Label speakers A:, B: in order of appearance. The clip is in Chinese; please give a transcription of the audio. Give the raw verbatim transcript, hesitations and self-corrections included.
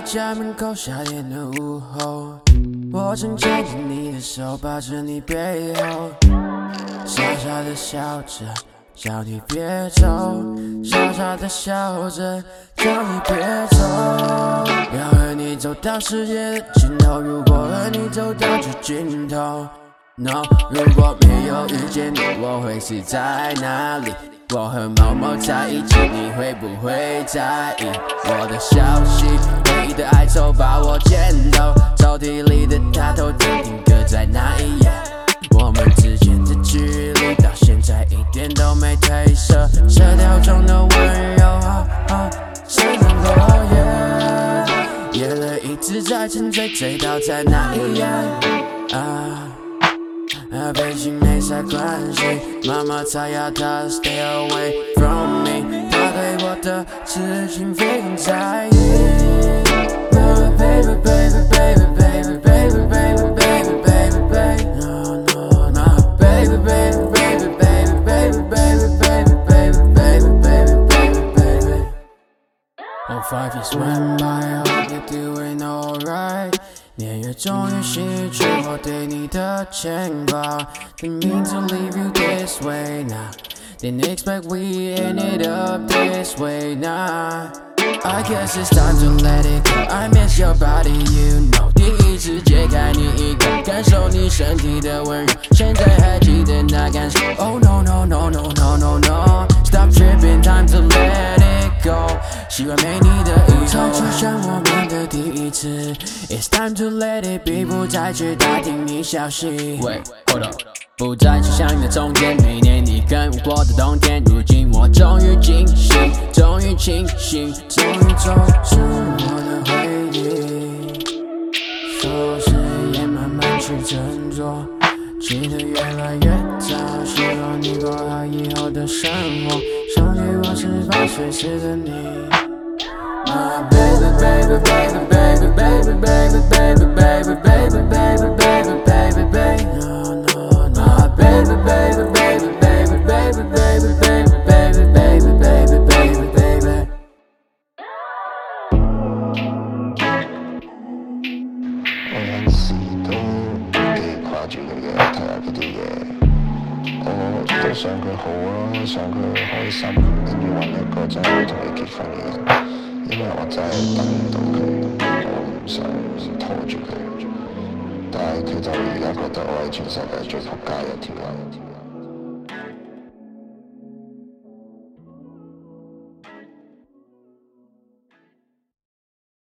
A: 家门口，夏天的午后，我正牵着你的手，抱着你背后，傻傻的笑着，叫你别走，傻傻的笑着，叫你别走。要和你走到世界的尽头，如果和你走到这尽头 ，No， 如果没有遇见你，我会是在哪里？ 我和某某在一起，你会不会在意我的消息？唯一的哀愁把我牵走，抽屉里的他头听听搁在那一页。我们之间的距离到现在一点都没褪色，色调中的温柔，哦哦，渗成落叶，眼泪一直在沉醉，醉倒在那一夜啊。 啊，背心没啥关系，妈妈才要他 stay away from me。他对我的痴情非常在意。My baby baby baby baby baby baby baby baby baby no no no baby baby baby baby baby baby baby baby baby baby baby baby。Oh five years went by, I hope you're doing alright。 年月终于洗去我对你的牵挂 Didn't mean to leave you this way now Didn't expect we ended up this way now I guess it's time to let it go I miss your body, you know 第一次解开你衣扣，感受你身体的温柔，现在还记得那感受 Oh no no no no no no no Stop tripping, time to let it go 习惯没你的以后，就像我们的第一次 It's time to let it be 不再去打听你消息 Wait, hold up 不再去想你的从前，每年你跟我过的冬天，如今我终于惊醒，终于清醒，终于走出我的回忆，所事也慢慢去振作，记得越来越早，希望你过好以后的生活，想起我十八岁时的你。My baby baby baby baby baby baby baby baby baby baby baby baby baby no no no baby baby baby baby baby baby baby baby baby baby baby baby
B: 我有時都幾掛住佢嘅，睇下佢啲嘢。我都想佢好啊，想佢開心，跟住揾一個真係同佢結婚嘅。 因為我真係等唔到佢，我唔想拖住佢，但係佢就而家覺得我係全世界最仆街嘅條友。